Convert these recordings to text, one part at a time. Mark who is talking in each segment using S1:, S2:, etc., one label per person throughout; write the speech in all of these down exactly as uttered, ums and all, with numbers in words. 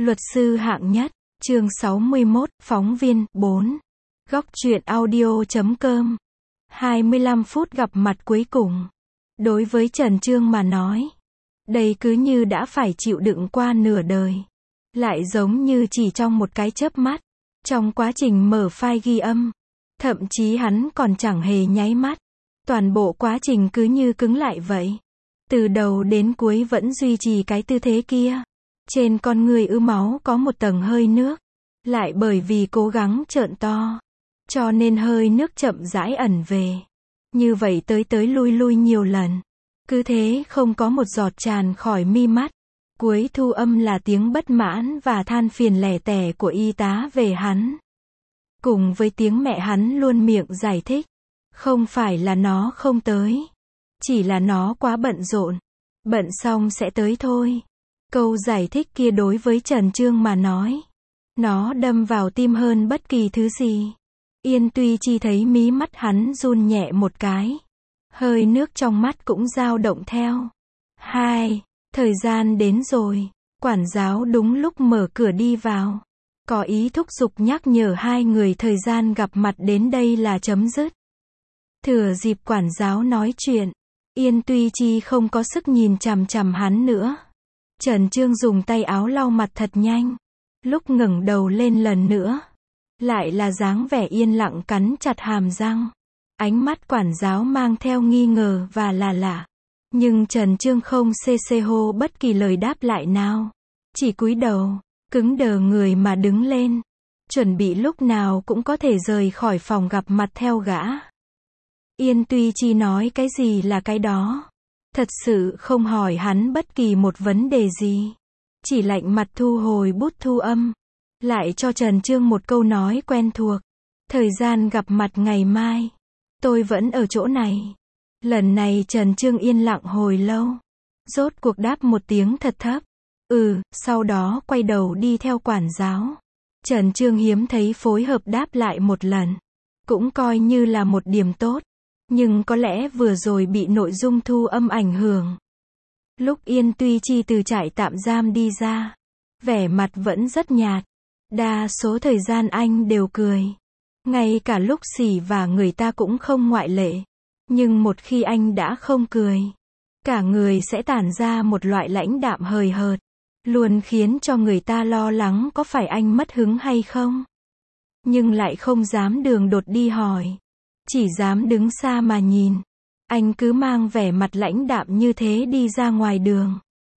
S1: Luật sư hạng nhất, chương sáu mươi mốt, phóng viên, bốn. Góc truyện audio.com. hai mươi lăm phút gặp mặt cuối cùng. Đối với Trần Chương mà nói, đây cứ như đã phải chịu đựng qua nửa đời. Lại giống như chỉ trong một cái chớp mắt. Trong quá trình mở file ghi âm, thậm chí hắn còn chẳng hề nháy mắt. Toàn bộ quá trình cứ như cứng lại vậy. Từ đầu đến cuối vẫn duy trì cái tư thế kia. Trên con người ứ máu có một tầng hơi nước. Lại bởi vì cố gắng trợn to, cho nên hơi nước chậm rãi ẩn về. Như vậy tới tới lui lui nhiều lần. Cứ thế không có một giọt tràn khỏi mi mắt. Cuối thu âm là tiếng bất mãn và than phiền lẻ tẻ của y tá về hắn. Cùng với tiếng mẹ hắn luôn miệng giải thích. Không phải là nó không tới. Chỉ là nó quá bận rộn. Bận xong sẽ tới thôi. Câu giải thích kia đối với Trần Chương mà nói, nó đâm vào tim hơn bất kỳ thứ gì. Yên Tuy Chi thấy mí mắt hắn run nhẹ một cái. Hơi nước trong mắt cũng dao động theo. Hai, thời gian đến rồi. Quản giáo đúng lúc mở cửa đi vào. Có ý thúc giục nhắc nhở hai người thời gian gặp mặt đến đây là chấm dứt. Thừa dịp quản giáo nói chuyện, Yên Tuy Chi không có sức nhìn chằm chằm hắn nữa. Trần Chương dùng tay áo lau mặt thật nhanh. Lúc ngẩng đầu lên lần nữa, lại là dáng vẻ yên lặng cắn chặt hàm răng. Ánh mắt quản giáo mang theo nghi ngờ và là lạ. Nhưng Trần Chương không xê xê hô bất kỳ lời đáp lại nào. Chỉ cúi đầu, cứng đờ người mà đứng lên. Chuẩn bị lúc nào cũng có thể rời khỏi phòng gặp mặt theo gã. Yên Tuy Chi nói cái gì là cái đó. Thật sự không hỏi hắn bất kỳ một vấn đề gì. Chỉ lạnh mặt thu hồi bút thu âm. Lại cho Trần Chương một câu nói quen thuộc. Thời gian gặp mặt ngày mai. Tôi vẫn ở chỗ này. Lần này Trần Chương yên lặng hồi lâu. Rốt cuộc đáp một tiếng thật thấp. Ừ, sau đó quay đầu đi theo quản giáo. Trần Chương hiếm thấy phối hợp đáp lại một lần. Cũng coi như là một điểm tốt. Nhưng có lẽ vừa rồi bị nội dung thu âm ảnh hưởng. Lúc Yên Tuy Chi từ trại tạm giam đi ra, vẻ mặt vẫn rất nhạt. Đa số thời gian anh đều cười. Ngay cả lúc xỉ vả người ta cũng không ngoại lệ. Nhưng một khi anh đã không cười, cả người sẽ tản ra một loại lãnh đạm hời hợt. Luôn khiến cho người ta lo lắng có phải anh mất hứng hay không. Nhưng lại không dám đường đột đi hỏi. Chỉ dám đứng xa mà nhìn. Anh cứ mang vẻ mặt lãnh đạm như thế đi ra ngoài đường.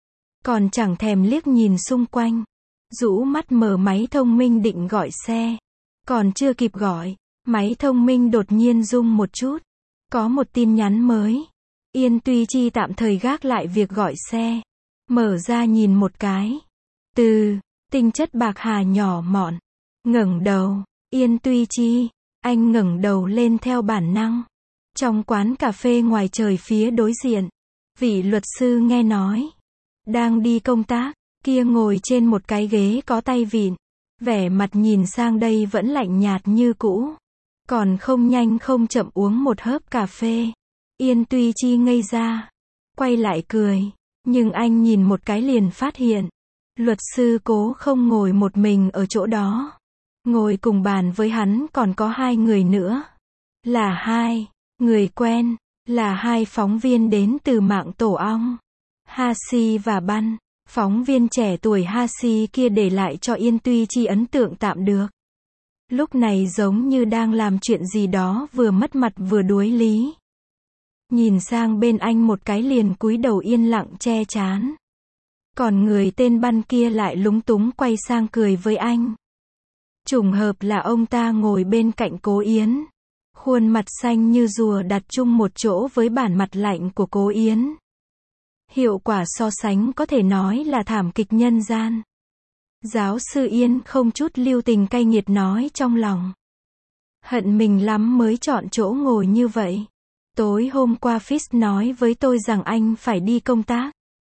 S1: Còn chẳng thèm liếc nhìn xung quanh. Rũ mắt mở máy thông minh định gọi xe. Còn chưa kịp gọi, máy thông minh đột nhiên rung một chút. Có một tin nhắn mới. Yên Tuy Chi tạm thời gác lại việc gọi xe. Mở ra nhìn một cái. Từ, tinh chất bạc hà nhỏ mọn. Ngẩng đầu, Yên Tuy Chi. Anh ngẩng đầu lên theo bản năng. Trong quán cà phê ngoài trời phía đối diện, vị luật sư nghe nói, đang đi công tác, kia ngồi trên một cái ghế có tay vịn. Vẻ mặt nhìn sang đây vẫn lạnh nhạt như cũ. Còn không nhanh không chậm uống một hớp cà phê. Yên Tuy Chi ngây ra. Quay lại cười. Nhưng anh nhìn một cái liền phát hiện. Luật sư cố không ngồi một mình ở chỗ đó. Ngồi cùng bàn với hắn còn có hai người nữa. Là hai người quen. Là hai phóng viên đến từ mạng tổ ong. Hasi và Băn. Phóng viên trẻ tuổi Hasi kia để lại cho Yên Tuy Chi ấn tượng tạm được. Lúc này giống như đang làm chuyện gì đó vừa mất mặt vừa đuối lý. Nhìn sang bên anh một cái liền cúi đầu yên lặng che chán. Còn người tên Băn kia lại lúng túng quay sang cười với anh. Trùng hợp là ông ta ngồi bên cạnh Cố Yến. Khuôn mặt xanh như rùa đặt chung một chỗ với bản mặt lạnh của Cố Yến. Hiệu quả so sánh có thể nói là thảm kịch nhân gian. Giáo sư Yên không chút lưu tình cay nghiệt nói trong lòng. Hận mình lắm mới chọn chỗ ngồi như vậy. Tối hôm qua Fitz nói với tôi rằng anh phải đi công tác.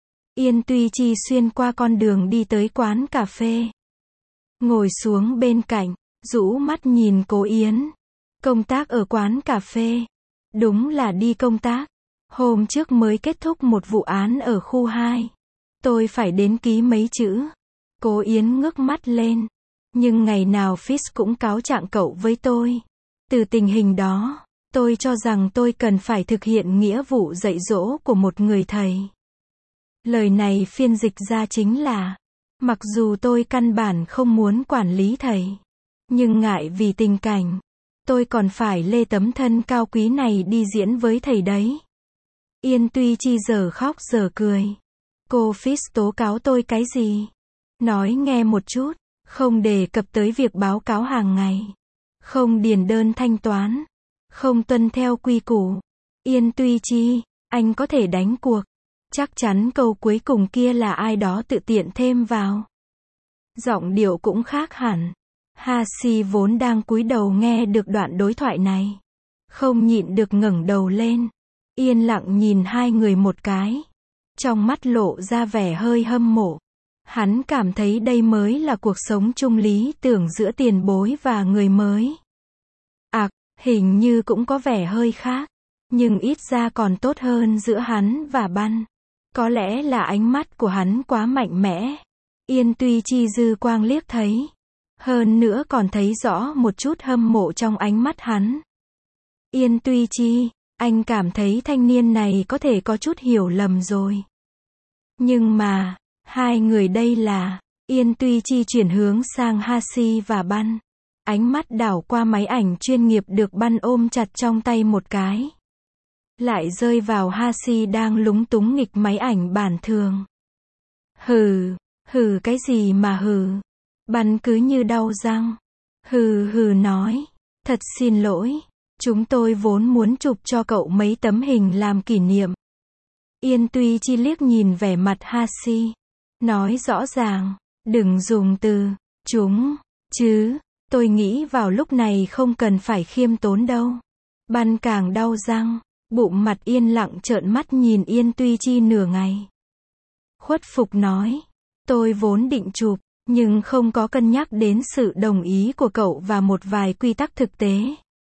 S1: Yên Tuy Chi xuyên qua con đường đi tới quán cà phê. Ngồi xuống bên cạnh, rũ mắt nhìn Cố Yến. Công tác ở quán cà phê. Đúng là đi công tác. Hôm trước mới kết thúc một vụ án ở khu hai. Tôi phải đến ký mấy chữ. Cố Yến ngước mắt lên. Nhưng ngày nào Fitz cũng cáo trạng cậu với tôi. Từ tình hình đó, tôi cho rằng tôi cần phải thực hiện nghĩa vụ dạy dỗ của một người thầy. Lời này phiên dịch ra chính là, mặc dù tôi căn bản không muốn quản lý thầy, nhưng ngại vì tình cảnh, tôi còn phải lê tấm thân cao quý này đi diễn với thầy đấy. Yên Tuy Chi giờ khóc giờ cười. Cô Fitz tố cáo tôi cái gì? Nói nghe một chút. Không đề cập tới việc báo cáo hàng ngày. Không điền đơn thanh toán. Không tuân theo quy củ. Yên Tuy Chi, anh có thể đánh cuộc. Chắc chắn câu cuối cùng kia là ai đó tự tiện thêm vào. Giọng điệu cũng khác hẳn. Ha-si vốn đang cúi đầu nghe được đoạn đối thoại này. Không nhịn được ngẩng đầu lên. Yên lặng nhìn hai người một cái. Trong mắt lộ ra vẻ hơi hâm mộ. Hắn cảm thấy đây mới là cuộc sống chung lý tưởng giữa tiền bối và người mới. À, hình như cũng có vẻ hơi khác. Nhưng ít ra còn tốt hơn giữa hắn và Băn. Có lẽ là ánh mắt của hắn quá mạnh mẽ. Yên Tuy Chi dư quang liếc thấy. Hơn nữa còn thấy rõ một chút hâm mộ trong ánh mắt hắn. Yên Tuy Chi, anh cảm thấy thanh niên này có thể có chút hiểu lầm rồi. Nhưng mà, hai người đây là, Yên Tuy Chi chuyển hướng sang Ha-si và Băn. Ánh mắt đảo qua máy ảnh chuyên nghiệp được Băn ôm chặt trong tay một cái. Lại rơi vào Ha-si đang lúng túng nghịch máy ảnh bản thường. Hừ, hừ cái gì mà hừ. Băn cứ như đau răng. Hừ hừ nói. Thật xin lỗi. Chúng tôi vốn muốn chụp cho cậu mấy tấm hình làm kỷ niệm. Yên Tuy Chi liếc nhìn vẻ mặt Ha-si. Nói rõ ràng. Đừng dùng từ chúng, chứ. Tôi nghĩ vào lúc này không cần phải khiêm tốn đâu. Băn càng đau răng. Bụng mặt yên lặng trợn mắt nhìn Yên Tuy Chi nửa ngày. Khuất phục nói. Tôi vốn định chụp, nhưng không có cân nhắc đến sự đồng ý của cậu và một vài quy tắc thực tế.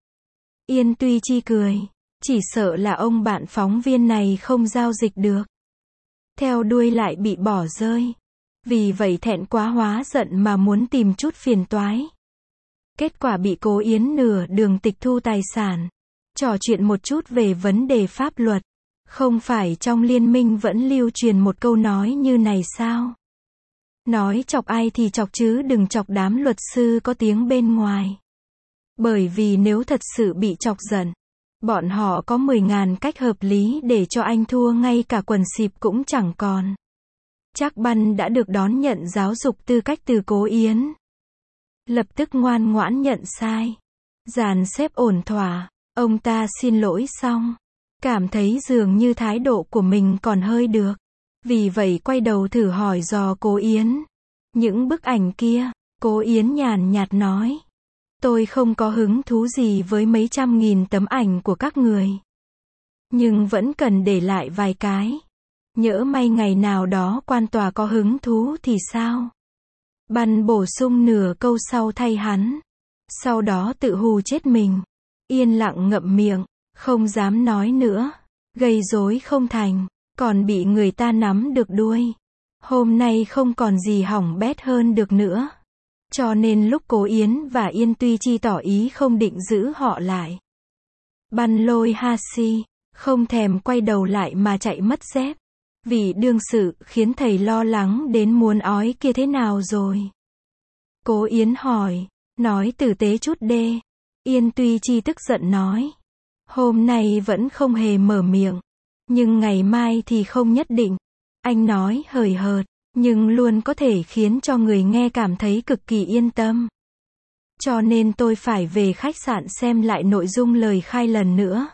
S1: Yên Tuy Chi cười. Chỉ sợ là ông bạn phóng viên này không giao dịch được. Theo đuôi lại bị bỏ rơi. Vì vậy thẹn quá hóa giận mà muốn tìm chút phiền toái. Kết quả bị Cố Yến nửa đường tịch thu tài sản. Trò chuyện một chút về vấn đề pháp luật. Không phải trong liên minh vẫn lưu truyền một câu nói như này sao? Nói chọc ai thì chọc chứ đừng chọc đám luật sư có tiếng bên ngoài. Bởi vì nếu thật sự bị chọc giận, bọn họ có mười ngàn cách hợp lý để cho anh thua ngay cả quần xịp cũng chẳng còn. Chắc Băn đã được đón nhận giáo dục tư cách từ Cố Yến. Lập tức ngoan ngoãn nhận sai. Dàn xếp ổn thỏa. Ông ta xin lỗi xong. Cảm thấy dường như thái độ của mình còn hơi được. Vì vậy quay đầu thử hỏi dò Cố Yến. Những bức ảnh kia, Cố Yến nhàn nhạt nói. Tôi không có hứng thú gì với mấy trăm nghìn tấm ảnh của các người. Nhưng vẫn cần để lại vài cái. Nhỡ may ngày nào đó quan tòa có hứng thú thì sao? Băn bổ sung nửa câu sau thay hắn. Sau đó tự hù chết mình. Yên lặng ngậm miệng, không dám nói nữa. Gây rối không thành, còn bị người ta nắm được đuôi. Hôm nay không còn gì hỏng bét hơn được nữa. Cho nên lúc Cố Yến và Yên Tuy Chi tỏ ý không định giữ họ lại. Băn lôi Ha-si, không thèm quay đầu lại mà chạy mất dép. Vì đương sự khiến thầy lo lắng đến muốn ói kia thế nào rồi? Cố Yến hỏi, nói tử tế chút đê. Yên Tuy Chi tức giận nói. Hôm nay vẫn không hề mở miệng. Nhưng ngày mai thì không nhất định. Anh nói hời hợt, nhưng luôn có thể khiến cho người nghe cảm thấy cực kỳ yên tâm. Cho nên tôi phải về khách sạn xem lại nội dung lời khai lần nữa.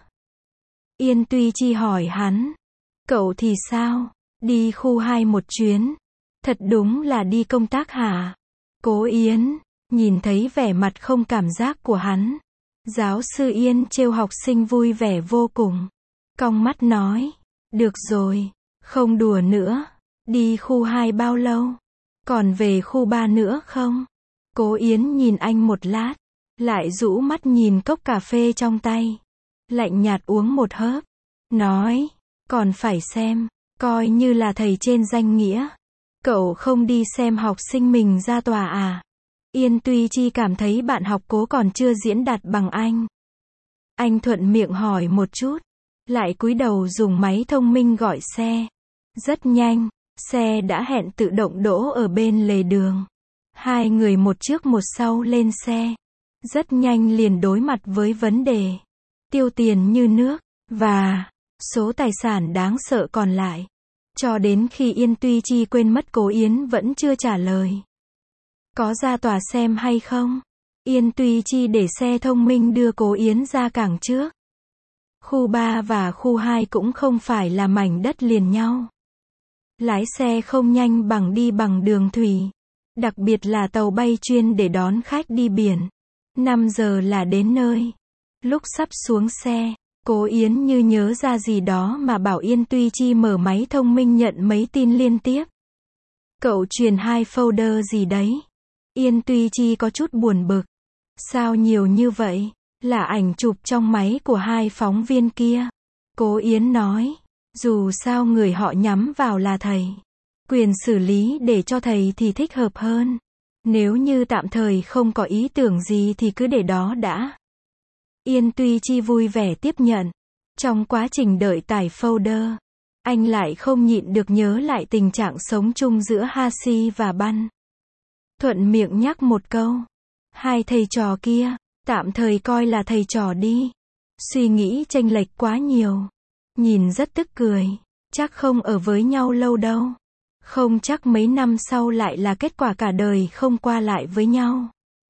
S1: Yên Tuy Chi hỏi hắn. Cậu thì sao? Đi khu hai một chuyến. Thật đúng là đi công tác hả? Cố Yến, nhìn thấy vẻ mặt không cảm giác của hắn. Giáo sư Yên trêu học sinh vui vẻ vô cùng. Cong mắt nói. Được rồi, không đùa nữa. Đi khu hai bao lâu? Còn về khu ba nữa không? Cố Yến nhìn anh một lát. Lại rũ mắt nhìn cốc cà phê trong tay. Lạnh nhạt uống một hớp. Nói. Còn phải xem. Coi như là thầy trên danh nghĩa. Cậu không đi xem học sinh mình ra tòa à? Yên Tuy Chi cảm thấy bạn học Cố còn chưa diễn đạt bằng anh. Anh thuận miệng hỏi một chút, lại cúi đầu dùng máy thông minh gọi xe. Rất nhanh, xe đã hẹn tự động đỗ ở bên lề đường. Hai người một trước một sau lên xe. Rất nhanh liền đối mặt với vấn đề. Tiêu tiền như nước, và số tài sản đáng sợ còn lại. Cho đến khi Yên Tuy Chi quên mất Cố Yến vẫn chưa trả lời. Có ra tòa xem hay không? Yên Tuy Chi để xe thông minh đưa Cố Yến ra cảng trước. Khu ba và khu hai cũng không phải là mảnh đất liền nhau. Lái xe không nhanh bằng đi bằng đường thủy. Đặc biệt là tàu bay chuyên để đón khách đi biển. năm giờ là đến nơi. Lúc sắp xuống xe, Cố Yến như nhớ ra gì đó mà bảo Yên Tuy Chi mở máy thông minh nhận mấy tin liên tiếp. Cậu truyền hai folder gì đấy? Yên Tuy Chi có chút buồn bực. Sao nhiều như vậy? Là ảnh chụp trong máy của hai phóng viên kia. Cố Yến nói, dù sao người họ nhắm vào là thầy. Quyền xử lý để cho thầy thì thích hợp hơn. Nếu như tạm thời không có ý tưởng gì thì cứ để đó đã. Yên Tuy Chi vui vẻ tiếp nhận. Trong quá trình đợi tải folder, anh lại không nhịn được nhớ lại tình trạng sống chung giữa Hashi và Ban. Thuận miệng nhắc một câu. Hai thầy trò kia, tạm thời coi là thầy trò đi. Suy nghĩ chênh lệch quá nhiều. Nhìn rất tức cười. Chắc không ở với nhau lâu đâu. Không chắc mấy năm sau lại là kết quả cả đời không qua lại với nhau.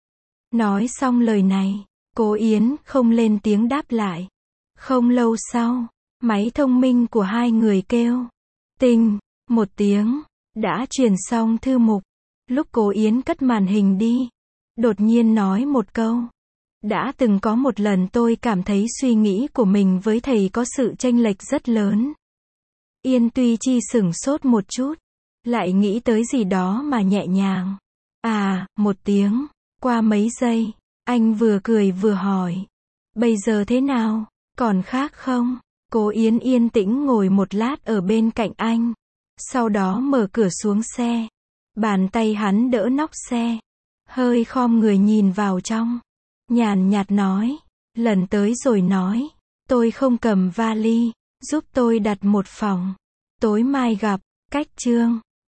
S1: Nói xong lời này, Cố Yến không lên tiếng đáp lại. Không lâu sau, máy thông minh của hai người kêu. Tinh, một tiếng, đã truyền xong thư mục. Lúc Cố Yến cất màn hình đi, đột nhiên nói một câu. Đã từng có một lần tôi cảm thấy suy nghĩ của mình với thầy có sự chênh lệch rất lớn. Yên Tuy Chi sửng sốt một chút, lại nghĩ tới gì đó mà nhẹ nhàng. À, một tiếng, qua mấy giây, anh vừa cười vừa hỏi. Bây giờ thế nào? Còn khác không? Cố Yến yên tĩnh ngồi một lát ở bên cạnh anh. Sau đó mở cửa xuống xe. Bàn tay hắn đỡ nóc xe. Hơi khom người nhìn vào trong. Nhàn nhạt nói. Lần tới rồi nói. Tôi không cầm vali. Giúp tôi đặt một phòng. Tối mai gặp. Cách chương.